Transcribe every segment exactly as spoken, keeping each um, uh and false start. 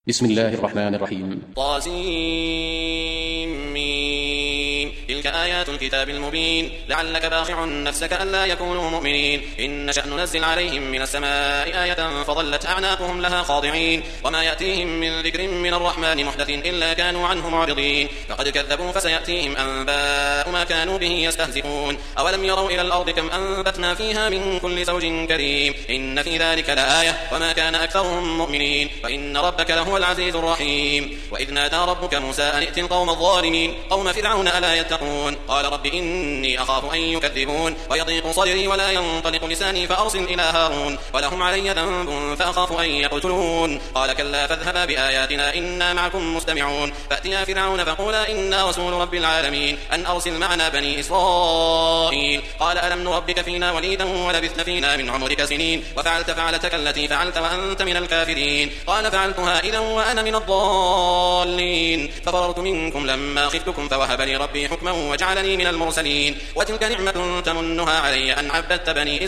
بسم الله الرحمن الرحيم. طاسيم. تلك آيات الكتاب المبين لعلك باخع نفسك ألا يكونوا مؤمنين إن نشأ ننزل عليهم من السماء آية فظلت أعناقهم لها خاضعين وما يأتيهم من ذكر من الرحمن محدث إلا كانوا عنه معرضين فقد كذبوا فسيأتيهم أنباء ما كانوا به يستهزئون أولم يروا إلى الأرض كم أنبتنا فيها من كل زوج كريم إن في ذلك لآية وما كان أكثرهم مؤمنين وإن ربك لهو العزيز الرحيم وإذ نادى ربك موسى أن ائت القوم الظالمين قوم فرعون ألا يتقون قال رب إني أخاف أن يكذبون ويضيق صدري ولا ينطلق لساني فأرسل إلى هارون ولهم علي ذنب فأخاف أن يقتلون قال كلا فاذهبا بآياتنا إنا معكم مستمعون فأتيا فرعون فقولا إنا رسول رب العالمين أن أرسل معنا بني إسرائيل قال ألم نربك فينا وليدا ولبثت فينا من عمرك سنين وفعلت فعلتك التي فعلت وأنت من الكافرين قال فعلتها إذا وأنا من الضالين ففررت منكم لما خفتكم فوهب لي ربي حكما وجعلني من المرسلين وتلك نعمة تمنها علي أن عبدت بني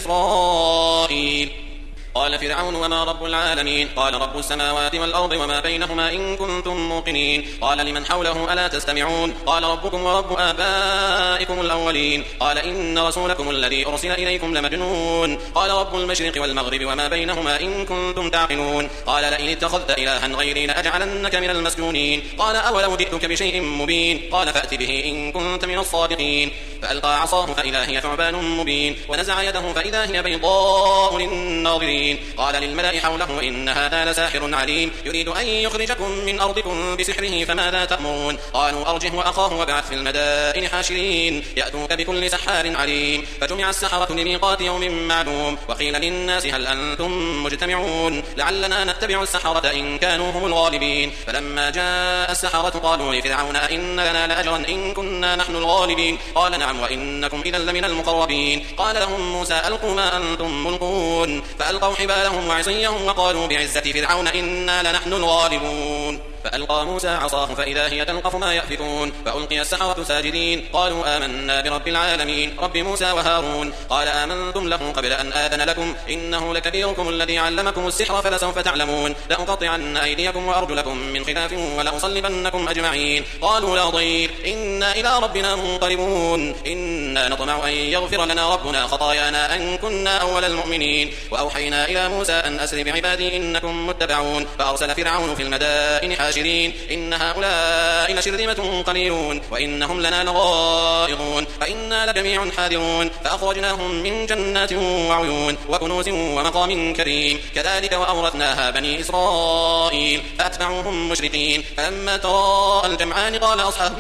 إسرائيل قال فرعون وما رب العالمين قال رب السماوات والأرض وما بينهما إن كنتم موقنين قال لمن حوله ألا تستمعون قال ربكم ورب آبائكم الأولين قال إن رسولكم الذي أرسل إليكم لمجنون قال رب المشرق والمغرب وما بينهما إن كنتم تعقلون قال لئن اتخذت إلها غيري لأجعلنك من المسجونين قال أولو جئتك بشيء مبين قال فأت به إن كنت من الصادقين فألقى عصاه فإذا هي ثعبان مبين ونزع يده فإذا هي بيضاء للناظرين قال للملأ حوله إن هذا لساحر عليم يريد أن يخرجكم من أرضكم بسحره فماذا تأمرون قالوا أرجه وأخاه وابعث في المدائن حاشرين يأتوك بكل سحار عليم فجمع السحرة لميقات يوم معلوم وقيل للناس هل أنتم مجتمعون لعلنا نتبع السحرة إن كانوا هم الغالبين فلما جاء السحرة قالوا لفرعون أئن لنا لأجرا إن كنا نحن الغالبين قال نعم وإنكم إذا لمن المقربين قال لهم موسى ألقوا ما أنتم ملقون فألقوا حبالهم وعصيهم وقالوا بعزة فرعون إنا لنحن الغالبون فألقى موسى عصاه فإذا هي تلقف ما يأفكون فألقي السحرة ساجدين قالوا آمنا برب العالمين رب موسى وهارون قال آمنتم له قبل أن آذن لكم إنه لكبيركم الذي علمكم السحر فلسوف تعلمون لأقطعن أيديكم وأرجلكم من خلاف ولأصلبنكم أجمعين قالوا لا ضير إنا إلى ربنا منقلبون إنا نطمع أن يغفر لنا ربنا خطايانا أن كنا أول المؤمنين وأوحينا إلى موسى أن أسر بعبادي إنكم متبعون فأرسل فرعون في المدائن حاشرين إن هؤلاء لشرذمة قليلون وإنهم لنا لغائظون فإنا لجميع حاذرون فأخرجناهم من جنات وعيون وكنوز ومقام كريم كذلك وأورثناها بني إسرائيل فأتبعوهم مشرقين فلما تراءى الجمعان قال أصحاب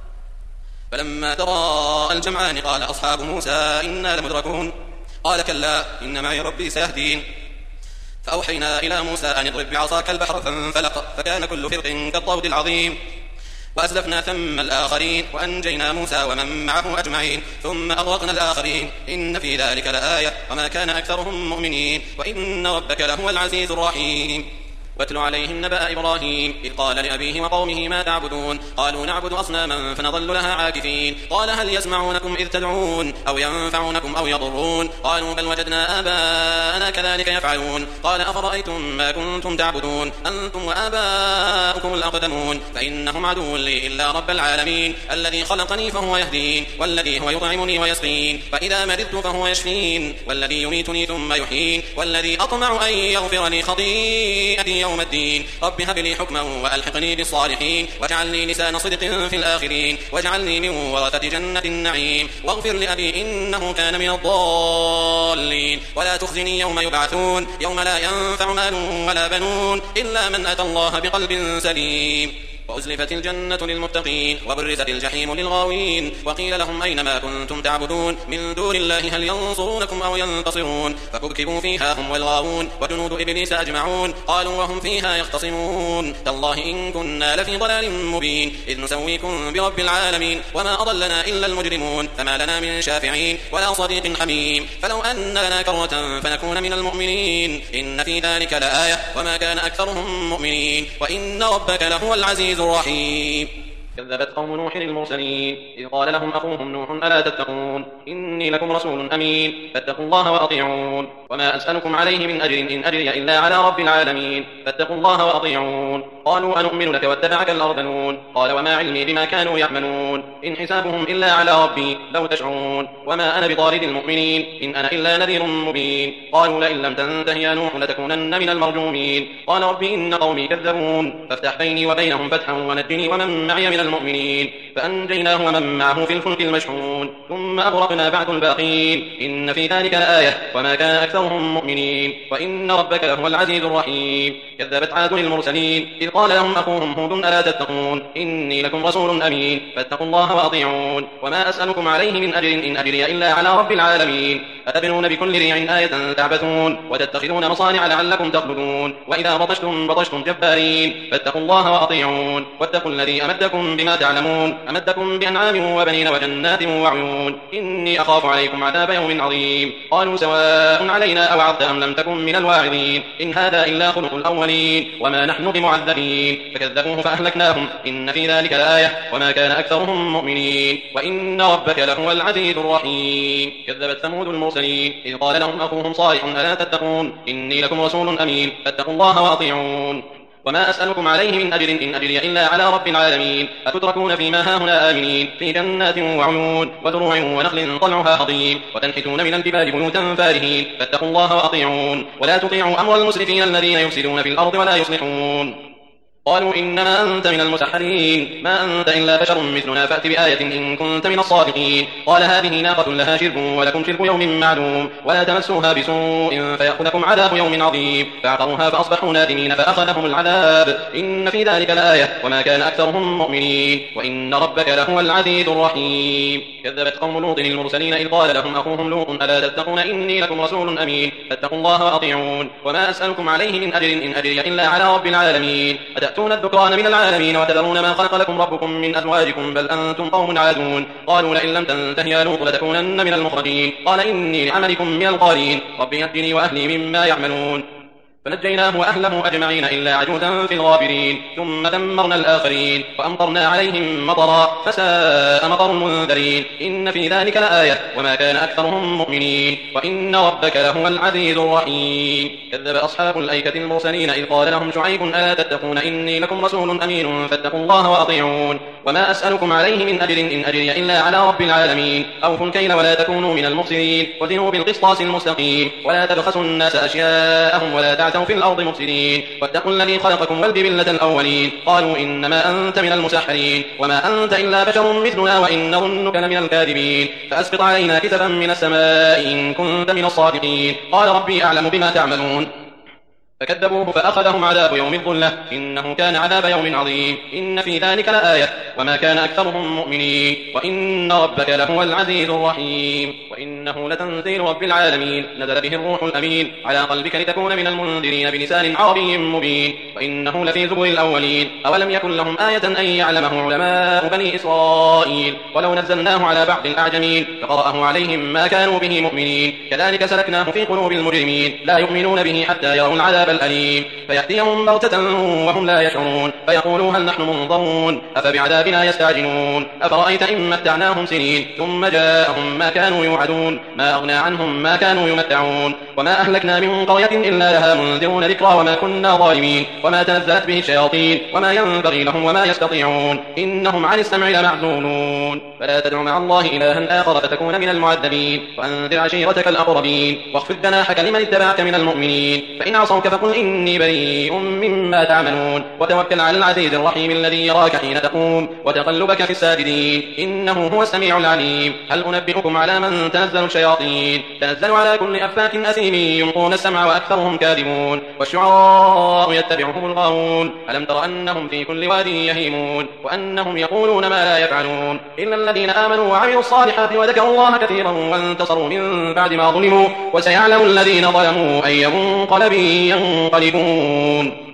فلما تراءى الجمعان قال أصحاب موسى إنا لمدركون قال كلا إن معي ربي سيهدين فأوحينا إلى موسى أن اضرب بعصاك البحر فانفلق فكان كل فرق كالطود العظيم وأزلفنا ثم الآخرين وأنجينا موسى ومن معه أجمعين ثم أغرقنا الآخرين إن في ذلك لآية وما كان أكثرهم مؤمنين وإن ربك لهو العزيز الرحيم واتل عليهم نبأ إبراهيم إذ قال لأبيه وقومه ما تعبدون قالوا نعبد أصناما فنظل لها عاكفين قال هل يسمعونكم إذ تدعون أو ينفعونكم أو يضرون قالوا بل وجدنا آباءنا كذلك يفعلون قال أفرأيتم ما كنتم تعبدون أنتم وآباؤكم الأقدمون فإنهم عدو لي إلا رب العالمين الذي خلقني فهو يهدين والذي هو يطعمني ويسقين فإذا مرضت فهو يشفين والذي يميتني ثم يحيين والذي أطمع أن يغفر لي خطيئتي يوم الدين رب هب لي حكما وألحقني بالصالحين واجعلني لسان صدق في الآخرين واجعلني من ورثة جنة النعيم واغفر لأبي إنه كان من الضالين ولا تخزني يوم يبعثون يوم لا ينفع مال ولا بنون إلا من أتى الله بقلب سليم وأزلفت الجنة للمتقين وبرزت الجحيم للغاوين وقيل لهم أين ما كنتم تعبدون من دون الله هل ينصرونكم أو ينتصرون فكبكبوا فيها هم والغاوون وجنود إبليس أجمعون قالوا وهم فيها يختصمون تالله إن كنا لفي ضلال مبين إذ نسويكم برب العالمين وما أضلنا إلا المجرمون فما لنا من شافعين ولا صديق حميم فلو أن لنا كرة فنكون من المؤمنين إن في ذلك لآية وما كان أكثرهم مؤمنين وإن ربك لهو العزيز الرحيم كذبت قوم نوح المرسلين إذ قال لهم أخوهم نوح ألا تتقون إني لكم رسول أمين فاتقوا الله وأطيعون وما أسألكم عليه من أجر إن أجري إلا على رب العالمين فاتقوا الله وأطيعون قالوا أنؤمن لك واتبعك الأرذلون قال وما علمي بما كانوا يعملون إن حسابهم إلا على ربي لو تشعرون وما أنا بطارد المؤمنين إن أنا إلا نذير مبين قالوا لئن لم تنته يا نوح لتكونن من المرجومين قال رب إن قومي كذبون فافتح بيني وبينهم فتحا ونجني ومن معي من المؤمنين فأنجيناه ومن معه في الفلك المشحون ثم أغرقنا بعد الباقين إن في ذلك لآية وما كان أكثرهم مؤمنين وإن ربك لهو العزيز الرحيم كذبت عاد المرسلين إذ قال لهم أخوهم هود ألا تتقون إني لكم رسول أمين فاتقوا الله وأطيعون وما أسألكم عليه من أجر إن أجري إلا على رب العالمين أتبنون بكل ريع آية تعبثون وتتخذون مصانع لعلكم تخلدون وإذا بطشتم بطشتم جبارين فاتقوا الله وأطيعون واتقوا الذي أمدكم بما تعلمون أمدكم بأنعام وبنين وجنات وعيون إني أخاف عليكم عذاب يوم عظيم قالوا سواء علينا أوعظت أم لم تكن من الواعظين إن هذا إلا خلق الأولين وما نحن بمعذبين فكذبوه فأهلكناهم إن في ذلك لآية وما كان أكثرهم مؤمنين وإن ربك لهو العزيز الرحيم كذبت ثمود المرسلين إذ قال لهم أخوهم صالح ألا تتقون إني لكم رسول أمين فاتقوا الله وأطيعون وما أسألكم عليه من أجر إن أجري إلا على رب العالمين أتتركون فيما هاهنا آمنين في جنات وعيون وزروع ونخل طلعها هضيم وتنحتون من الجبال بيوتا فارهين فاتقوا الله وأطيعون ولا تطيعوا أمر المسرفين الذين يفسدون في الأرض ولا يصلحون قالوا إنما أنت من المسحرين ما أنت إلا بشر مثلنا فأت بآية إن كنت من الصادقين قال هذه ناقة لها شرب ولكم شرب يوم معلوم ولا تمسوها بسوء فيأخذكم عذاب يوم عظيم فعقروها فأصبحوا نادمين فأخذهم العذاب إن في ذلك لآية وما كان أكثرهم مؤمنين وإن ربك لهو العزيز الرحيم كذبت قوم لوط المرسلين إذ قال لهم أخوهم لوط ألا تتقون إني لكم رسول أمين فاتقوا الله وأطيعون وما أسألكم عليه من أجر إن أجري إلا على رب العالمين أتأتون الذكران من العالمين وتذرون ما خلق لكم ربكم من أزواجكم بل أنتم قوم عادون قالوا لئن لم تنته يا لوط لتكونن من المخرجين قال إني لعملكم من القالين رب نجني وأهلي مما يعملون فنجيناه وأهله أجمعين إلا عجوزا في الغابرين ثم دمرنا الآخرين وأمطرنا عليهم مطرا فساء مطر المنذرين إن في ذلك لآية وما كان أكثرهم مؤمنين وإن ربك لهو العزيز الرحيم كذب أصحاب الأيكة المرسلين إذ قال لهم شعيب ألا تتقون إني لكم رسول أمين فاتقوا الله وأطيعون وما أسألكم عليه من أجر إن أجري إلا على رب العالمين أوفوا الكيل ولا تكونوا من المخسرين وزنوا بالقسطاس المستقيم ولا تبخسوا الناس أشياءهم ولا تعثوا في الأرض مفسدين واتقوا الذي خلقكم والجبلة الأولين قالوا إنما أنت من المسحرين وما أنت إلا بشر مثلنا وإن نظنك لمن الكاذبين فأسقط علينا كسفا من السماء إن كنت من الصادقين قال ربي أعلم بما تعملون فكذبوه فأخذهم عذاب يوم الظلة إنه كان عذاب يوم عظيم إن في ذلك لآية وما كان أكثرهم مؤمنين وإن ربك لهو العزيز الرحيم وإنه لتنزيل رب العالمين نزل به الروح الأمين على قلبك لتكون من المنذرين بلسان عربي مبين وإنه لفي زبر الأولين أولم يكن لهم آية أن يعلمه علماء بني إسرائيل ولو نزلناه على بعض الأعجمين فقرأه عليهم ما كانوا به مؤمنين كذلك سلكناه في قلوب المجرمين لا يؤمنون به حتى يروا العذاب الأليم فيأتيهم بغتة وهم لا يشعرون فيقولوا هل نحن منظرون أفبعذابنا يستعجلون أفرأيت إن متعناهم سنين ثم جاءهم ما كانوا يوعدون ما أغنى عنهم ما كانوا يمتعون وما أهلكنا من قرية إلا لها منذرون ذكرى وما كنا ظالمين وما تنزلت به الشياطين وما ينبغي لهم وما يستطيعون إنهم عن السمع لمعزولون فلا تدع مع الله إلها آخر فتكون من المعذبين وأنذر عشيرتك الأقربين واخفض جناحك لمن اتبعك من المؤمنين فإن عصوك فقل إني بريء مما تعملون وتوكل على العزيز الرحيم الذي يراك حين تقوم وتقلبك في الساجدين إنه هو السميع العليم هل أنبئكم على من تنزل الشياطين تنزل على كل أفاك أثيم يلقون السمع وأكثرهم كاذبون والشعراء يتبعهم الغاوون ألم تر أنهم في كل واد يهيمون وأنهم يقولون ما لا يفعلون إلا الذين آمنوا وعملوا الصالحات وذكروا الله كثيرا وانتصروا من بعد ما ظلموا وسيعلم الذين ظلموا أي منقلب ينقلبون